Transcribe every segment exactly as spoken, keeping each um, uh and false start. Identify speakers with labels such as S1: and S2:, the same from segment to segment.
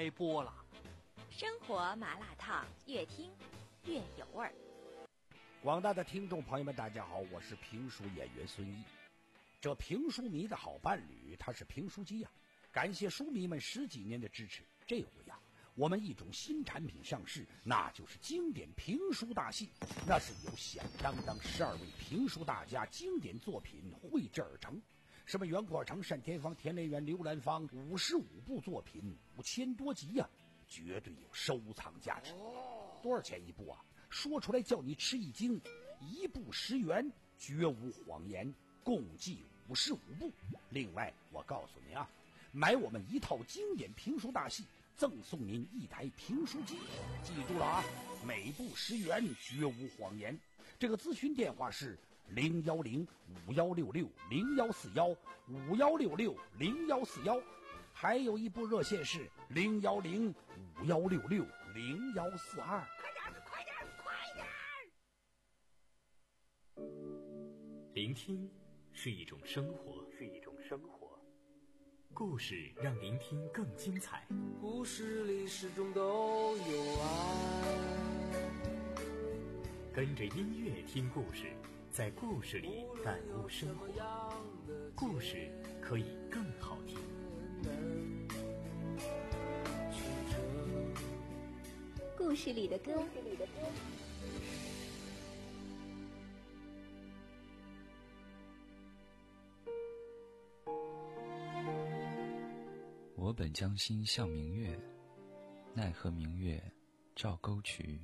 S1: 开播了。
S2: 生活麻辣烫，越听越有味儿。
S3: 广大的听众朋友们，大家好，我是评书演员孙毅。这评书迷的好伴侣，他是评书机呀、啊！感谢书迷们十几年的支持。这回呀、啊，我们一种新产品上市，那就是经典评书大戏。那是由响当当十二位评书大家经典作品绘制而成。什么袁阔成、单田芳、田连元、刘兰芳，五十五部作品，五千多集呀、啊，绝对有收藏价值。多少钱一部啊？说出来叫你吃一惊，一部十元，绝无谎言，共计五十五部。另外，我告诉你啊，买我们一套经典评书大戏，赠送您一台评书机。记住了啊，每部十元，绝无谎言。这个咨询电话是零幺零五幺六六零幺四幺五幺六六零幺四幺，还有一部热线是零幺零五幺六六零幺四二。
S4: 快点，快点，快点！
S5: 聆听是一种生活，是一种生活。故事让聆听更精彩。
S6: 故事里始终都有爱。
S5: 跟着音乐听故事，在故事里感悟生活。故事可以更好听。
S2: 故事里的歌。
S7: 我本将心向明月，奈何明月照沟渠。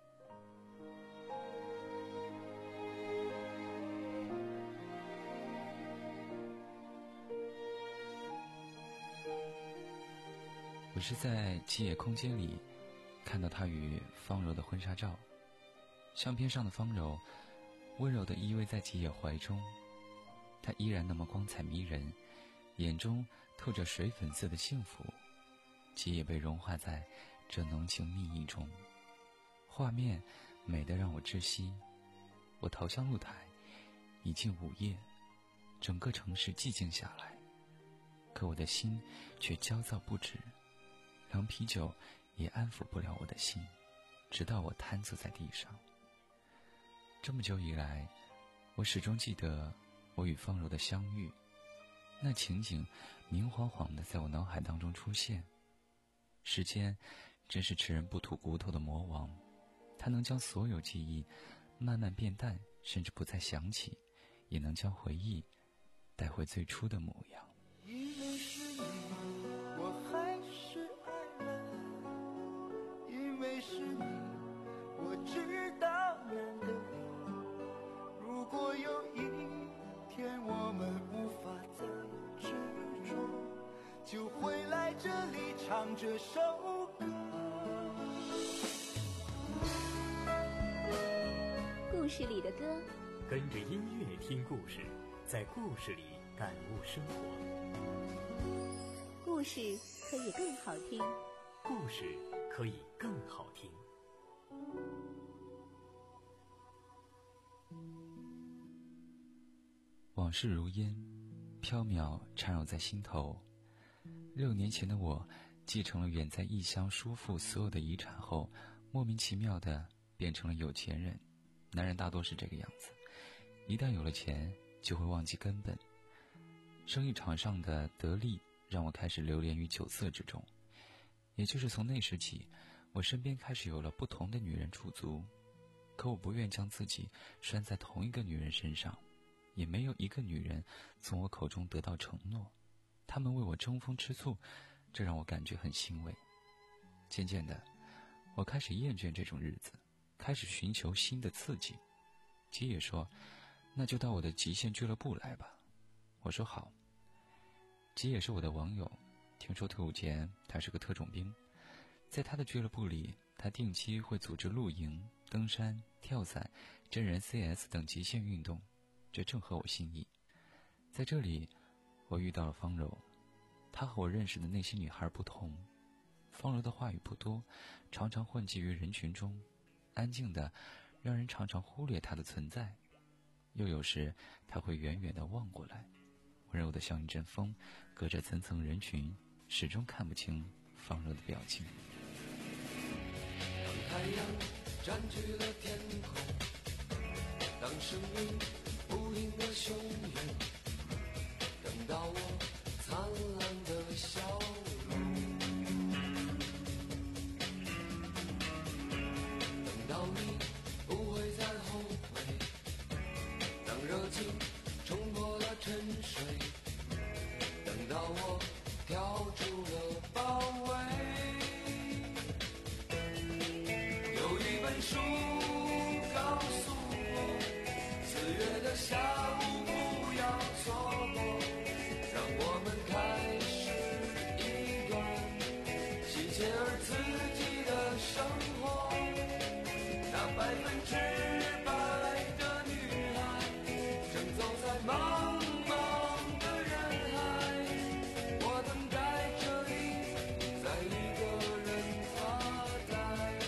S7: 我是在吉野空间里看到他与方柔的婚纱照，相片上的方柔温柔地依偎在吉野怀中，她依然那么光彩迷人，眼中透着水粉色的幸福。吉野被融化在这浓情蜜意中，画面美得让我窒息。我逃向露台，已近午夜，整个城市寂静下来，可我的心却焦躁不止，凉啤酒也安抚不了我的心，直到我瘫坐在地上。这么久以来，我始终记得我与方柔的相遇，那情景明晃晃地在我脑海当中出现。时间真是吃人不吐骨头的魔王，它能将所有记忆慢慢变淡，甚至不再想起，也能将回忆带回最初的模样。
S6: 因为是你，我还是爱了，因为是你，我知道难得。如果有一天我们无法再执着，就回来这里唱这首歌。
S2: 故事里的歌，
S5: 跟着音乐听故事，在故事里感悟生活。
S2: 故事可以更好听。
S5: 故事可以更好听。
S7: 往事如烟，缥缈缠绕在心头。六年前的我，继承了远在异乡叔父所有的遗产后，莫名其妙地变成了有钱人。男人大多是这个样子，一旦有了钱，就会忘记根本。生意场上的得利让我开始流连于酒色之中，也就是从那时起，我身边开始有了不同的女人驻足，可我不愿将自己拴在同一个女人身上，也没有一个女人从我口中得到承诺。她们为我争风吃醋，这让我感觉很欣慰。渐渐的，我开始厌倦这种日子，开始寻求新的刺激。吉野说，那就到我的极限俱乐部来吧。我说好。吉野是我的网友，听说退伍前他是个特种兵，在他的俱乐部里，他定期会组织露营、登山、跳伞、真人 C S 等极限运动，这正合我心意。在这里，我遇到了方柔，她和我认识的那些女孩不同。方柔的话语不多，常常混迹于人群中，安静的让人常常忽略她的存在，又有时她会远远地望过来，温柔的像一阵风，隔着层层人群，始终看不清方柔的表境。
S1: 当太阳占据了天空，当生命不停地汹涌，等到我灿烂的笑容，等到你不会再后悔，当热情冲破了沉睡，等到我跳出了包围。有一本书告诉我，四月的下午不要错过，让我们开始一段新鲜而刺激的生活。那百分之百的女孩正走在茫茫的人海，我等待着你，在一个人发呆。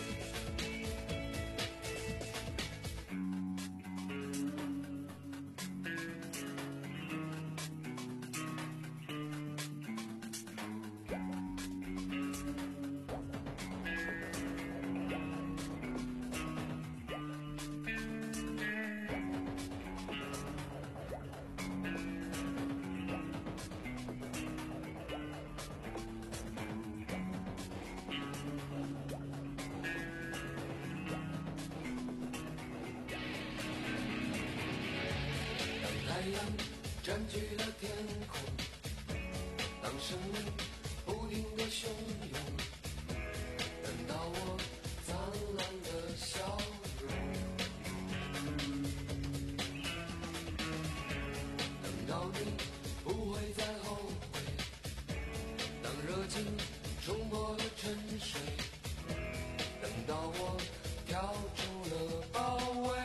S1: 当太阳占据了天空，当生命不停地汹涌，等到我灿烂的笑容，等到你不会再后悔，当热情冲破了沉睡，等到我跳出了包围。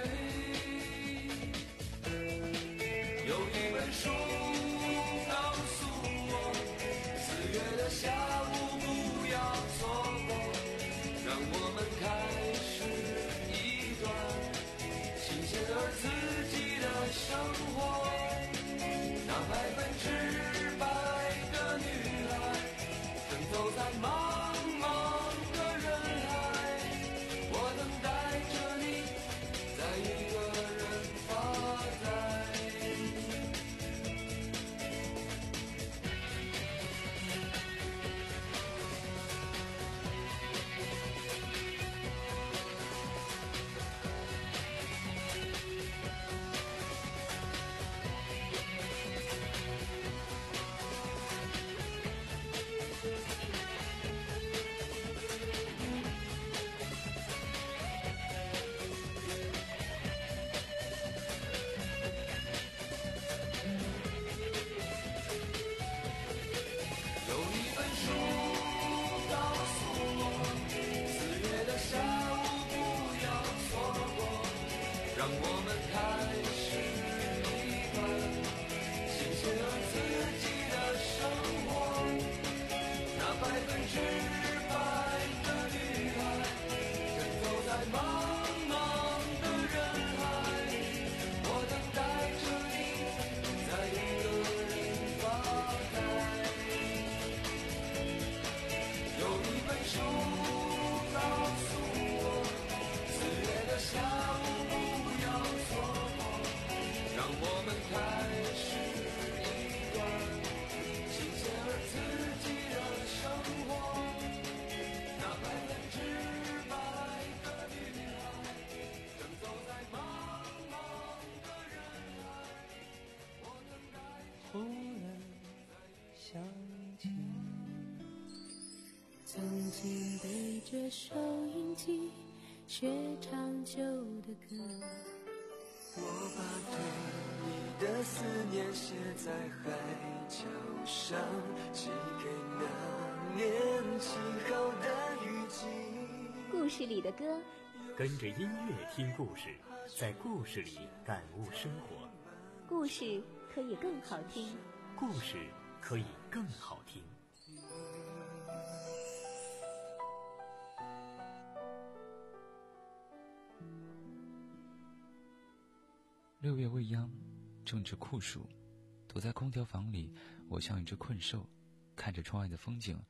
S1: 有一本书告诉我，四月的下午不要错过，让我们开始一段新鲜而刺激的生活。那百分之百的女孩正走在茫茫的人海，我等待着你，在一个人发呆。有一本书告诉我，四月的下午不要错过，让我们开始一段新鲜而刺激的生活。那百分之百的女孩正走在茫茫的人海，我等待着你，在一个人发呆。有一本书告诉我，四月的下午不要错过，让我们开始一段新鲜而刺激的生活。那百分之百的女孩正走在茫茫的人海，我等待着。
S6: 忽然想起曾经背着收音机学唱旧的歌，
S1: 我把对你的思念写在海角上，寄给那年起好的雨季。
S2: 故事里的歌，
S5: 跟着音乐听故事，在故事里感悟生活。
S2: 故事可以更好听。
S5: 故事可以更好听。
S7: 六月未央，正值酷暑，躲在空调房里，我像一只困兽，看着窗外的风景，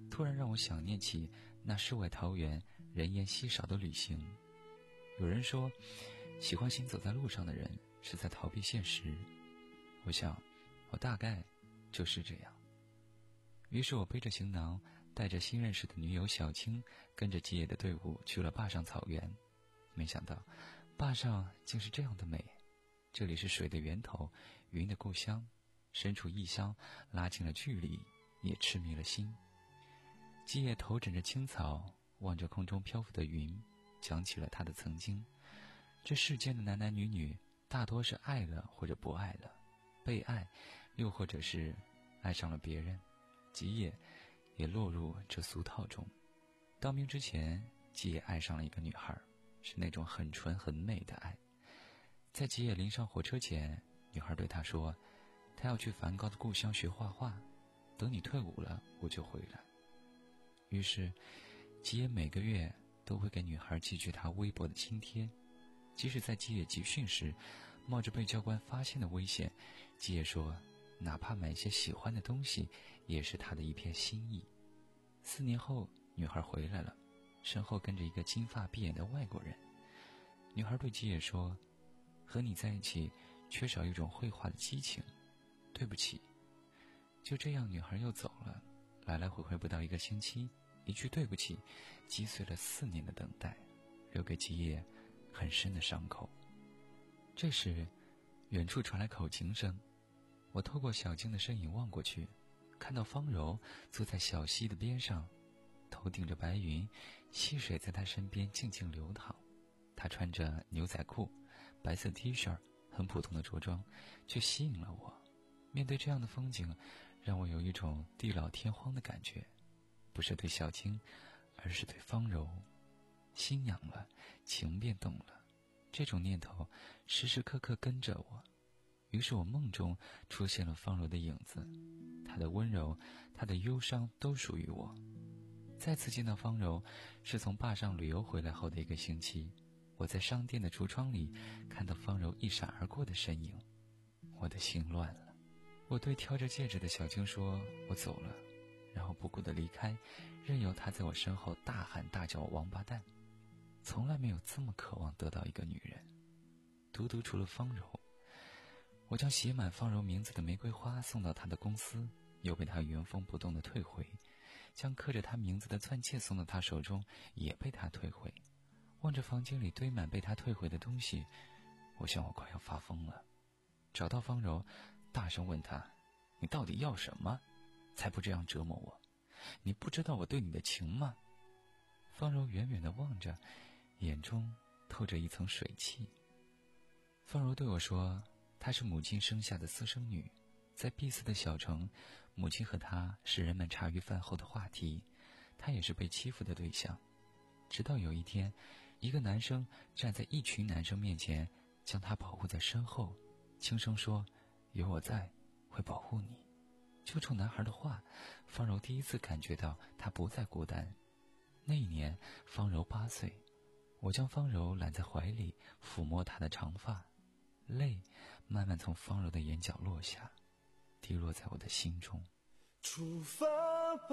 S7: 突然让我想念起那世外桃源人烟稀少的旅行。有人说，喜欢行走在路上的人是在逃避现实。我想，我大概就是这样。于是我背着行囊，带着新认识的女友小青，跟着吉野的队伍去了坝上草原。没想到，坝上竟是这样的美。这里是水的源头，云的故乡，身处异乡，拉近了距离，也痴迷了心。吉野头枕着青草，望着空中漂浮的云，讲起了他的曾经。这世间的男男女女，大多是爱了或者不爱了，被爱，又或者是爱上了别人。吉野也落入这俗套中。当兵之前，吉野爱上了一个女孩，是那种很纯很美的爱。在吉野临上火车前，女孩对他说，她要去梵高的故乡学画画，等你退伍了，我就回来。于是，吉野每个月都会给女孩寄去她微薄的津贴。即使在吉野集训时，冒着被教官发现的危险，吉野说，哪怕买些喜欢的东西，也是他的一片心意。四年后，女孩回来了，身后跟着一个金发碧眼的外国人。女孩对吉野说，和你在一起缺少一种绘画的激情，对不起。就这样，女孩又走了，来来回回不到一个星期，一句对不起击碎了四年的等待，留给吉野很深的伤口。这时，远处传来口琴声，我透过小径的身影望过去，看到方柔坐在小溪的边上，头顶着白云，溪水在她身边静静流淌。她穿着牛仔裤、白色 T 恤，很普通的着装，却吸引了我。面对这样的风景，让我有一种地老天荒的感觉，不是对小青，而是对方柔。心痒了，情便动了，这种念头时时刻刻跟着我。于是我梦中出现了方柔的影子，她的温柔，她的忧伤都属于我。再次见到方柔，是从坝上旅游回来后的一个星期，我在商店的橱窗里看到方柔一闪而过的身影，我的心乱了。我对挑着戒指的小青说，我走了，然后不顾地离开，任由她在我身后大喊大叫王八蛋。从来没有这么渴望得到一个女人，独独除了方柔。我将写满方柔名字的玫瑰花送到她的公司，又被她原封不动地退回，将刻着她名字的钻戒送到她手中，也被她退回。望着房间里堆满被她退回的东西，我想我快要发疯了。找到方柔，大声问她，你到底要什么？才不这样折磨我，你不知道我对你的情吗？方柔远远地望着，眼中透着一层水汽。方柔对我说，她是母亲生下的私生女，在闭塞的小城，母亲和她是人们茶余饭后的话题，她也是被欺负的对象。直到有一天，一个男生站在一群男生面前，将她保护在身后，轻声说，有我在，会保护你。就冲男孩的话，方柔第一次感觉到她不再孤单。那一年，方柔八岁，我将方柔揽在怀里，抚摸她的长发，泪慢慢从方柔的眼角落下，滴落在我的心中。
S6: 出发吧，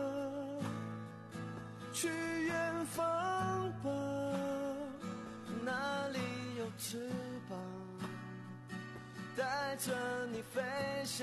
S6: 去远方吧，那里有翅膀，带着你飞翔。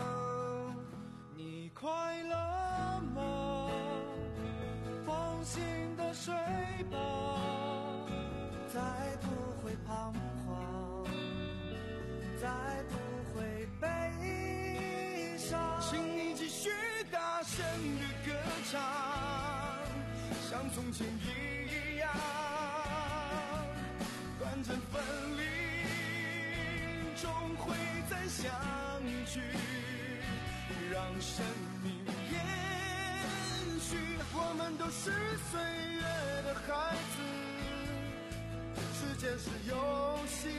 S6: 你快乐吗？放心的睡吧，再不会彷徨，再不会悲伤。请你继续大声的歌唱，像从前一样，短暂分离终会再相聚，让生命延续。我们都是岁月的孩子，时间是游戏，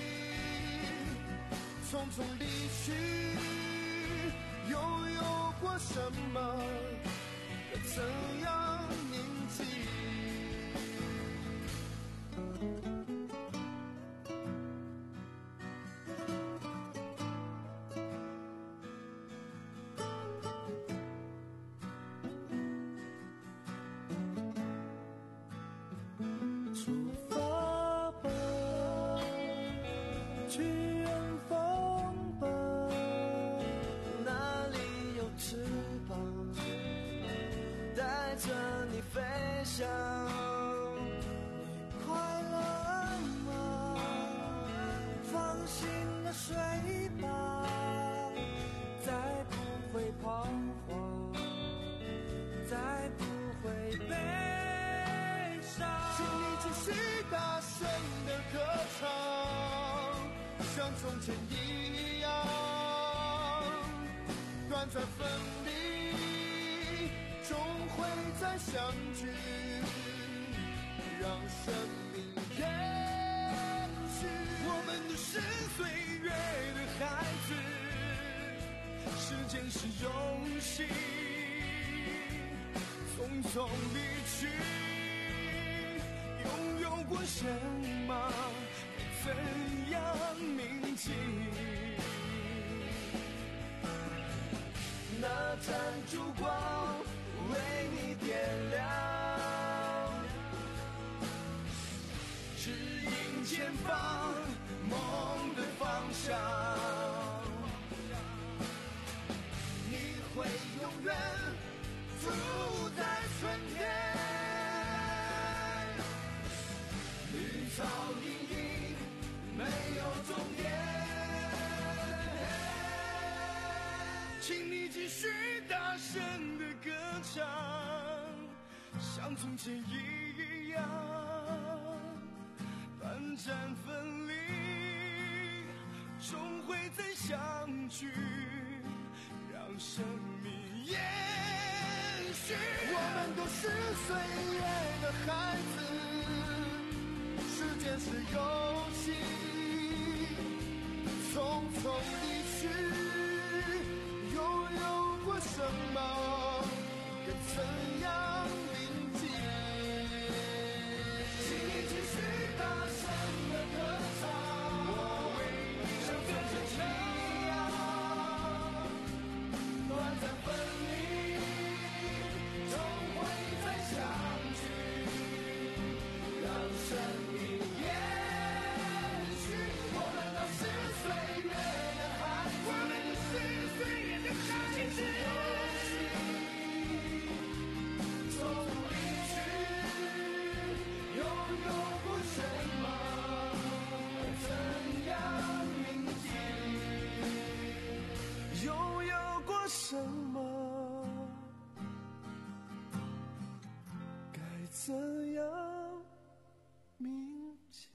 S6: 匆匆离去，又有过什么，怎样铭记？ 想，你快乐吗？放心的睡吧，再不会彷徨，再不会悲伤。请你继续大声的歌唱，像从前一样，短暂分离，终会再相聚，让生命延续。我们都是岁月的孩子，时间是游戏，匆匆离去，拥有过什么，怎样铭记？那盏烛光为你点亮，指引前方梦的方向。你会永远住在春天，绿草茵茵没有终点。请你继续大声的歌唱，像从前一样，短暂分离，终会再相聚，让生命延续。我们都是岁月的孩子，时间是游戏，匆匆离去，拥有过什么，又怎样铭记？请你继续大声的歌唱，我为你像从前一样，短暂分离，终会再相聚，让生命延续。我们都是岁月的孩子，我们都是岁月的孩子，是游戏，匆匆离去，拥有过什么，怎样铭记？拥有过什么，该怎样铭记？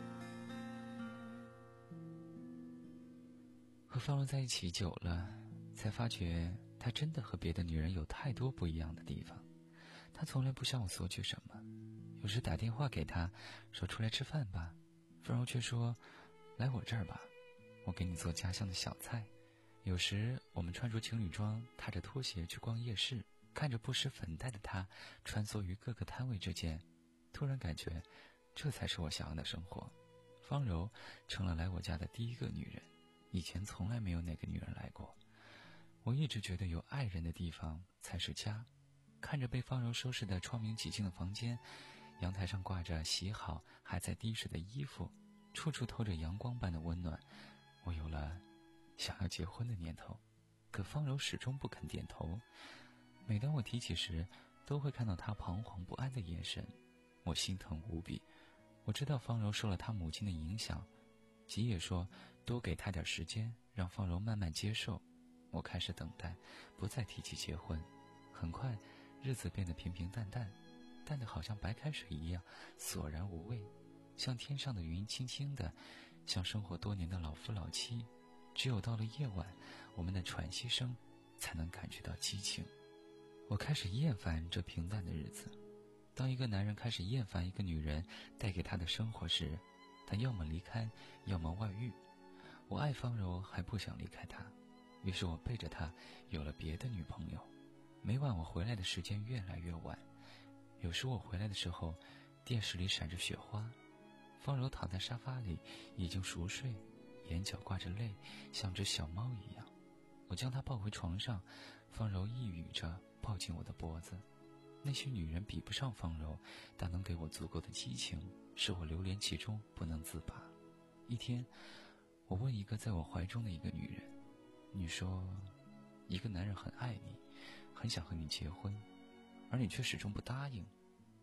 S7: 和方柔在一起久了，才发觉他真的和别的女人有太多不一样的地方。他从来不向我索取什么，有时打电话给他说出来吃饭吧，方柔却说来我这儿吧，我给你做家乡的小菜。有时我们穿着情侣装，踏着拖鞋去逛夜市，看着不施粉黛的他穿梭于各个摊位之间，突然感觉这才是我想要的生活。方柔成了来我家的第一个女人，以前从来没有哪个女人来过。我一直觉得有爱人的地方才是家。看着被方柔收拾得窗明几净的房间，阳台上挂着洗好还在滴水的衣服，处处透着阳光般的温暖，我有了想要结婚的念头。可方柔始终不肯点头，每当我提起时，都会看到她彷徨不安的眼神，我心疼无比。我知道方柔受了她母亲的影响，吉也说多给她点时间，让方柔慢慢接受。我开始等待，不再提起结婚。很快日子变得平平淡淡，淡得好像白开水一样索然无味，像天上的云轻轻的，像生活多年的老夫老妻。只有到了夜晚，我们的喘息声才能感觉到激情。我开始厌烦这平淡的日子。当一个男人开始厌烦一个女人带给他的生活时，他要么离开，要么外遇。我爱方柔，还不想离开她，于是我背着她有了别的女朋友。每晚我回来的时间越来越晚，有时我回来的时候，电视里闪着雪花，方柔躺在沙发里已经熟睡，眼角挂着泪，像只小猫一样。我将她抱回床上，方柔一语着抱紧我的脖子。那些女人比不上方柔，但能给我足够的激情，使我流连其中不能自拔。一天，我问一个在我怀中的一个女人，你说一个男人很爱你，很想和你结婚，而你却始终不答应，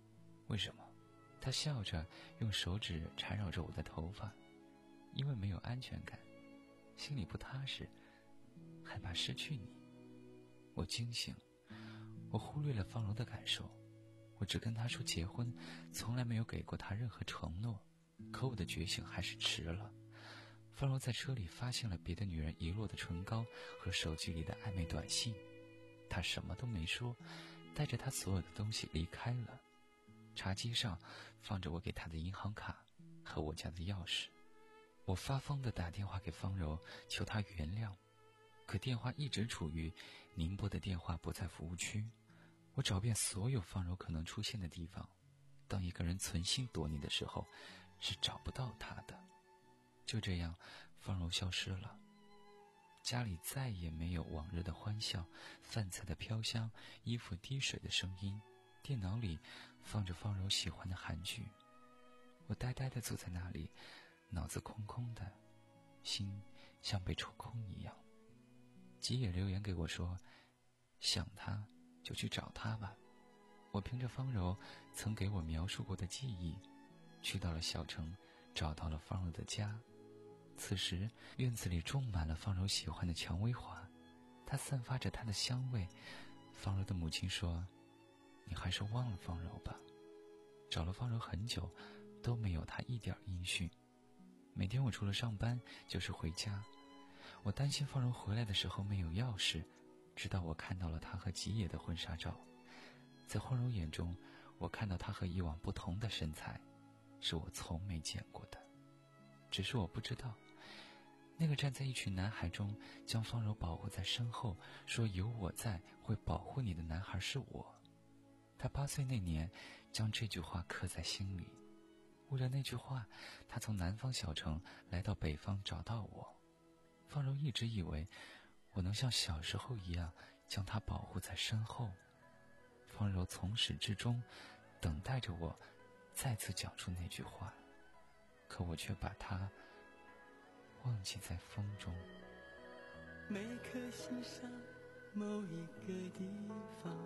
S7: 为什么？他笑着用手指缠绕着我的头发，因为没有安全感，心里不踏实，害怕失去你。我惊醒，我忽略了方柔的感受，我只跟他说结婚，从来没有给过他任何承诺，可我的觉醒还是迟了。方柔在车里发现了别的女人遗落的唇膏和手机里的暧昧短信，他什么都没说，带着他所有的东西离开了。茶几上放着我给他的银行卡和我家的钥匙。我发疯地打电话给方柔，求她原谅，可电话一直处于您拨的电话不在服务区。我找遍所有方柔可能出现的地方，当一个人存心躲你的时候，是找不到他的。就这样，方柔消失了。家里再也没有往日的欢笑，饭菜的飘香，衣服滴水的声音，电脑里放着方柔喜欢的韩剧。我呆呆地坐在那里，脑子空空的，心像被抽空一样。吉野留言给我说，想他就去找他吧。我凭着方柔曾给我描述过的记忆，去到了小城，找到了方柔的家。此时院子里种满了方柔喜欢的蔷薇花，它散发着它的香味。方柔的母亲说，你还是忘了方柔吧。找了方柔很久，都没有她一点音讯。每天我除了上班就是回家，我担心方柔回来的时候没有钥匙，直到我看到了她和吉野的婚纱照。在方柔眼中，我看到她和以往不同的身材，是我从没见过的。只是我不知道，那个站在一群男孩中将方柔保护在身后，说有我在会保护你的男孩是我。他八岁那年将这句话刻在心里，为了那句话，他从南方小城来到北方找到我。方柔一直以为我能像小时候一样将他保护在身后。方柔从始至终等待着我再次讲出那句话，可我却把它忘记在风中。
S6: 每颗心上某一个地方，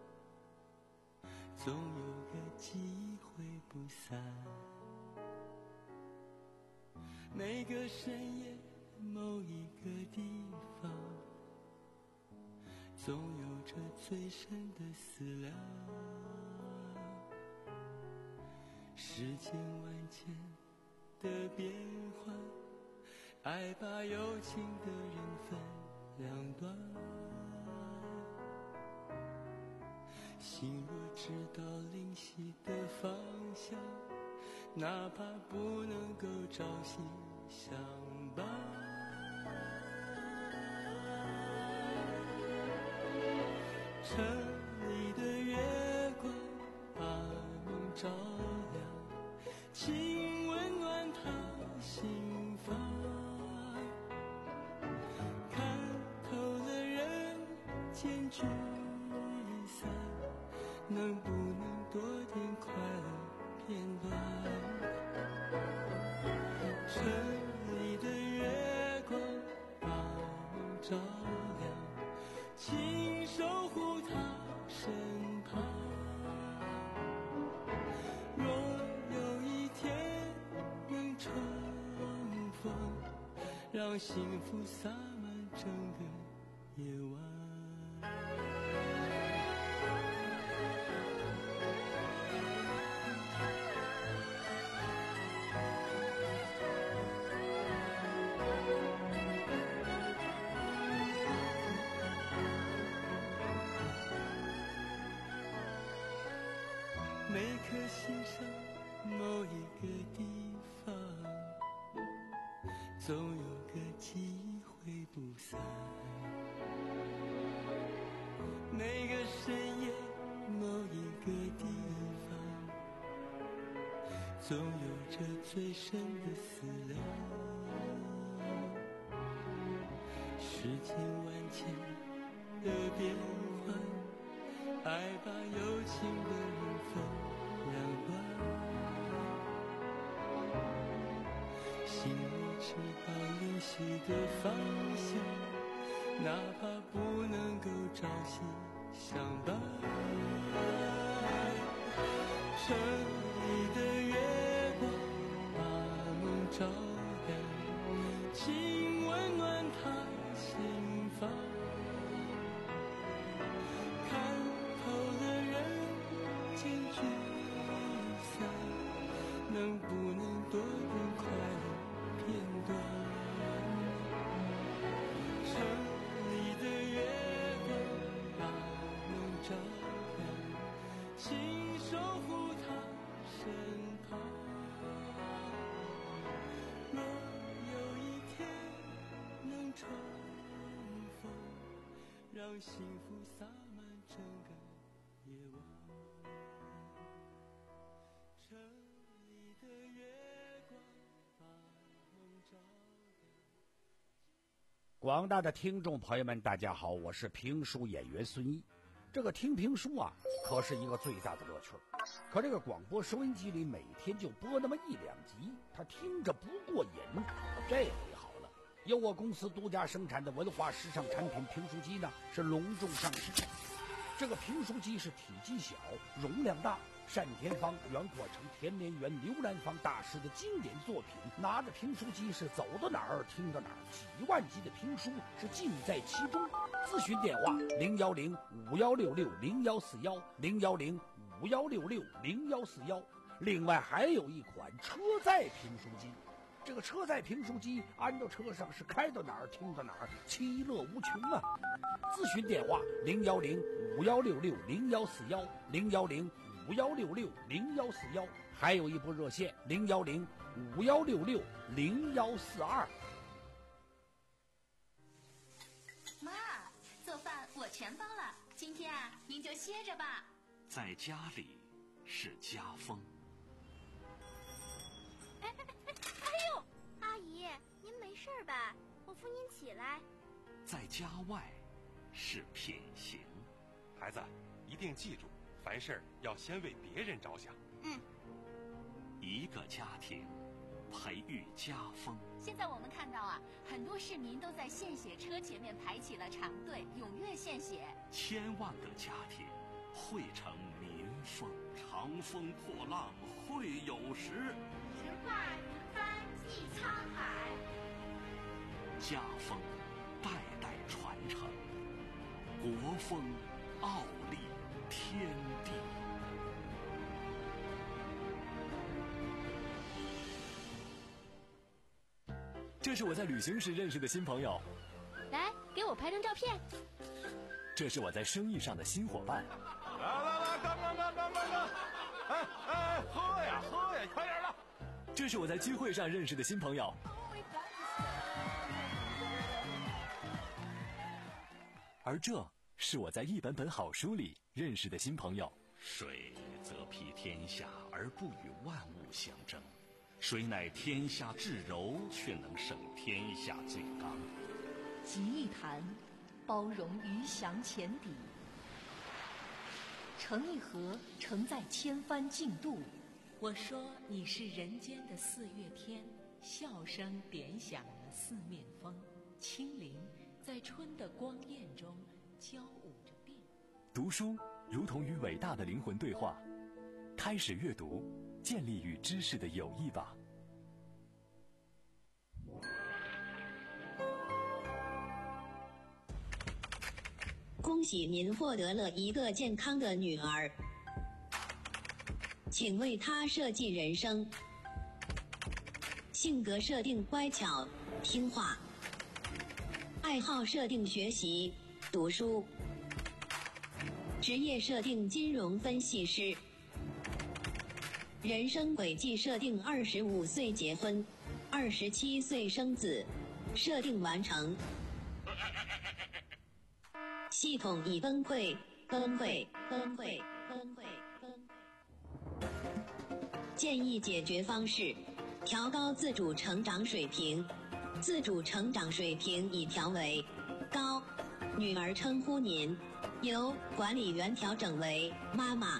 S6: 总有个记忆挥不散。每个深夜某一个地方，总有着最深的思量。世间万千的变幻，爱把有情的人分两端。心若知道灵犀的方向，哪怕不能够朝夕相伴。城里的月光把梦照亮，请温暖他心房。看透了人间聚散，能不能多点快乐片段？城里的月光把梦照亮，请守护他身旁。若有一天能重逢，让幸福洒满整个夜晚。每颗心上某一个地方，总有个记忆挥不散。每个深夜某一个地方，总有着最深的思量。世间万千的变幻，爱把有情的人分两端。心里知道灵犀的方向，哪怕不能够朝夕相伴。 照亮，请温暖他心房。看透了人间聚散，能不能多点快乐片段？城里的月光把梦照亮，请守护他身旁。若有一天能重逢，让幸福洒满整个夜晚。城里的月光把梦照亮。
S3: 广大的听众朋友们，大家好，我是评书演员孙一。这个听评书啊，可是一个最大的乐趣。可这个广播收音机里每天就播那么一两集，他听着不过瘾。这回好了，由我公司独家生产的文化时尚产品评书机呢，是隆重上市。这个评书机是体积小，容量大，单田芳、袁阔成、田连元、刘兰芳大师的经典作品，拿着评书机是走到哪儿听到哪儿，几万集的评书是尽在其中。咨询电话零幺零五幺六六零幺四幺零幺零五幺六六零幺四幺。另外还有一款车载评书机，这个车载评书机安到车上是开到哪儿听到哪儿，其乐无穷啊！咨询电话零幺零五幺六六零幺四幺零幺零五幺六六零幺四幺，还有一部热线零幺零五幺六六零幺四二。
S2: 妈，做饭我全包了，今天啊，您就歇着吧。
S4: 在家里是家风。
S8: 哎哎哎哎呦，阿姨，您没事吧？我扶您起来。
S4: 在家外是品行。
S9: 孩子，一定记住，凡事要先为别人着想。
S8: 嗯。
S4: 一个家庭培育家风。
S2: 现在我们看到啊，很多市民都在献血车前面排起了长队，踊跃献血。
S4: 千万个家庭汇成民风。长风破浪会有时，
S8: 直挂云帆济沧海。
S4: 家风代代传承，国风傲立天地。
S10: 这是我在旅行时认识的新朋友，
S8: 来，给我拍张照片。
S10: 这是我在生意上的新伙伴。
S9: 来来来，干干干干干干！哎哎，喝呀喝呀，快点的！
S10: 这是我在聚会上认识的新朋友。而这是我在一本本好书里认识的新朋友。
S4: 水则披天下而不与万物相争，水乃天下至柔，却能胜天下最刚。
S11: 集一坛，包容鱼翔浅底；盛一盒，盛在千帆竞渡。我说你是人间的四月天，笑声点响了四面风，清灵在春的光艳中交舞着变。
S10: 读书如同与伟大的灵魂对话，开始阅读，建立与知识的友谊吧。
S12: 恭喜您获得了一个健康的女儿，请为她设计人生。性格设定乖巧听话，爱好设定学习读书，职业设定金融分析师，人生轨迹设定二十五岁结婚，二十七岁生子，设定完成。系统已崩溃，崩溃，崩溃，崩溃，崩溃。建议解决方式：调高自主成长水平。自主成长水平已调为高，女儿称呼您，由管理员调整为妈妈。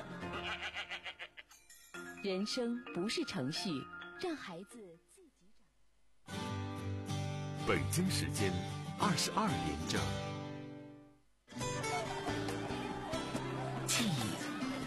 S11: 人生不是程序，让孩子自己长。
S13: 北京时间二十二点整。